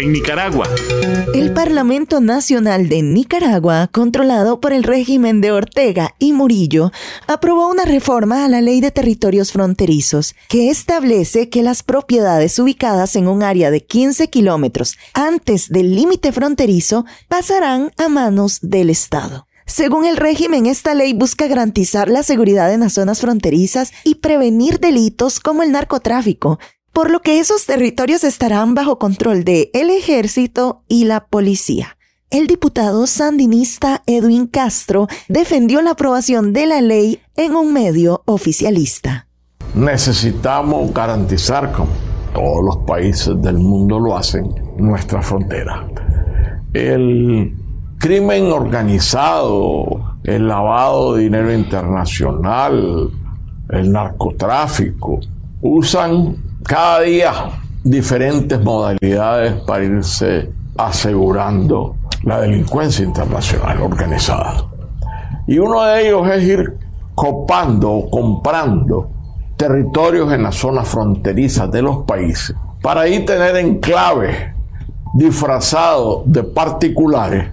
en Nicaragua. El Parlamento Nacional de Nicaragua, controlado por el régimen de Ortega y Murillo, aprobó una reforma a la Ley de Territorios Fronterizos que establece que las propiedades ubicadas en un área de 15 kilómetros antes del límite fronterizo pasarán a manos del Estado. Según el régimen, esta ley busca garantizar la seguridad en las zonas fronterizas y prevenir delitos como el narcotráfico, por lo que esos territorios estarán bajo control del ejército y la policía. El diputado sandinista Edwin Castro defendió la aprobación de la ley en un medio oficialista. Necesitamos garantizar, como todos los países del mundo lo hacen, nuestra frontera. El crimen organizado, el lavado de dinero internacional, el narcotráfico, usan cada día diferentes modalidades para irse asegurando la delincuencia internacional organizada. Y uno de ellos es ir copando o comprando territorios en las zonas fronterizas de los países para ahí tener enclaves disfrazados de particulares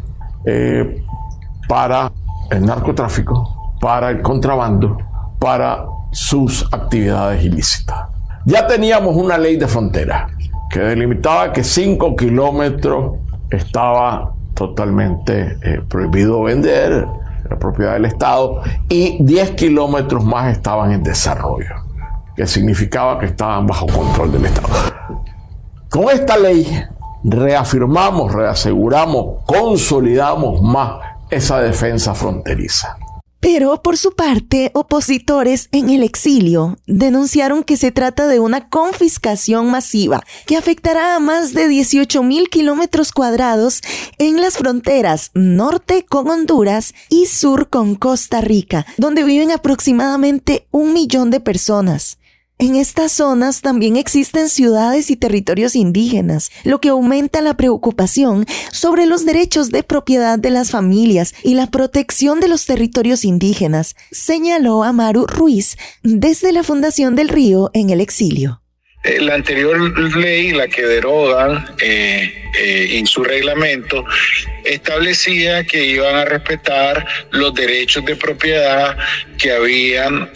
para el narcotráfico, para el contrabando, para sus actividades ilícitas. Ya teníamos una ley de frontera que delimitaba que 5 kilómetros estaba totalmente prohibido vender, la propiedad del Estado, y 10 kilómetros más estaban en desarrollo, que significaba que estaban bajo control del Estado. Con esta ley reafirmamos, reaseguramos, consolidamos más esa defensa fronteriza. Pero, por su parte, opositores en el exilio denunciaron que se trata de una confiscación masiva que afectará a más de 18,000 kilómetros cuadrados en las fronteras norte con Honduras y sur con Costa Rica, donde viven aproximadamente 1 millón de personas. En estas zonas también existen ciudades y territorios indígenas, lo que aumenta la preocupación sobre los derechos de propiedad de las familias y la protección de los territorios indígenas, señaló Amaru Ruiz desde la Fundación del Río en el exilio. La anterior ley, la que derogan en su reglamento, establecía que iban a respetar los derechos de propiedad que habían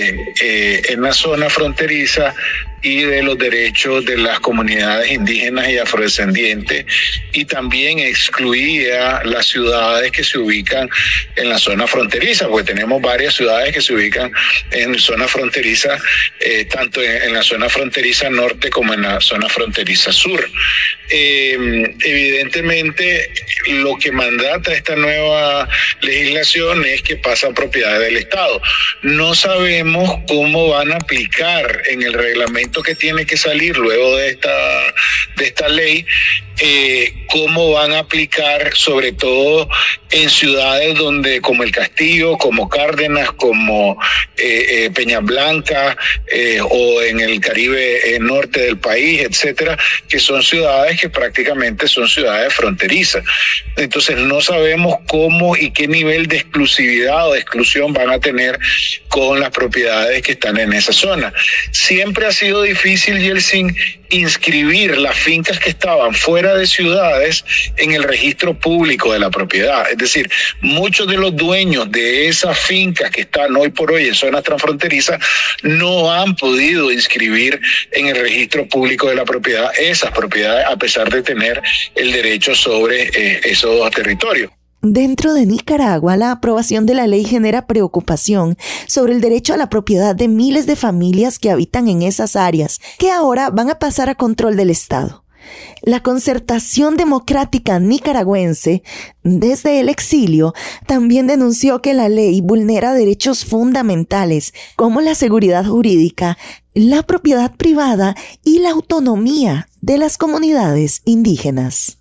en la zona fronteriza y de los derechos de las comunidades indígenas y afrodescendientes, y también excluía las ciudades que se ubican en la zona fronteriza, porque tenemos varias ciudades que se ubican en zona fronteriza, tanto en la zona fronteriza norte como en la zona fronteriza sur. Evidentemente, lo que mandata esta nueva legislación es que pasa a propiedad del Estado. No sabemos cómo van a aplicar en el reglamento que tiene que salir luego de esta ley, cómo van a aplicar, sobre todo en ciudades donde, como El Castillo, como Cárdenas, como Peña Blanca, o en el Caribe norte del país, etcétera, que son ciudades que prácticamente son ciudades fronterizas. Entonces no sabemos cómo y qué nivel de exclusividad o de exclusión van a tener con las propiedades que están en esa zona. Siempre ha sido difícil, Yeltsin, inscribir las fincas que estaban fuera de ciudades en el registro público de la propiedad. Es decir, muchos de los dueños de esas fincas que están hoy por hoy en zonas transfronterizas no han podido inscribir en el registro público de la propiedad esas propiedades, a pesar de tener el derecho sobre esos territorios. Dentro de Nicaragua, la aprobación de la ley genera preocupación sobre el derecho a la propiedad de miles de familias que habitan en esas áreas, que ahora van a pasar a control del Estado. La Concertación Democrática Nicaragüense, desde el exilio, también denunció que la ley vulnera derechos fundamentales como la seguridad jurídica, la propiedad privada y la autonomía de las comunidades indígenas.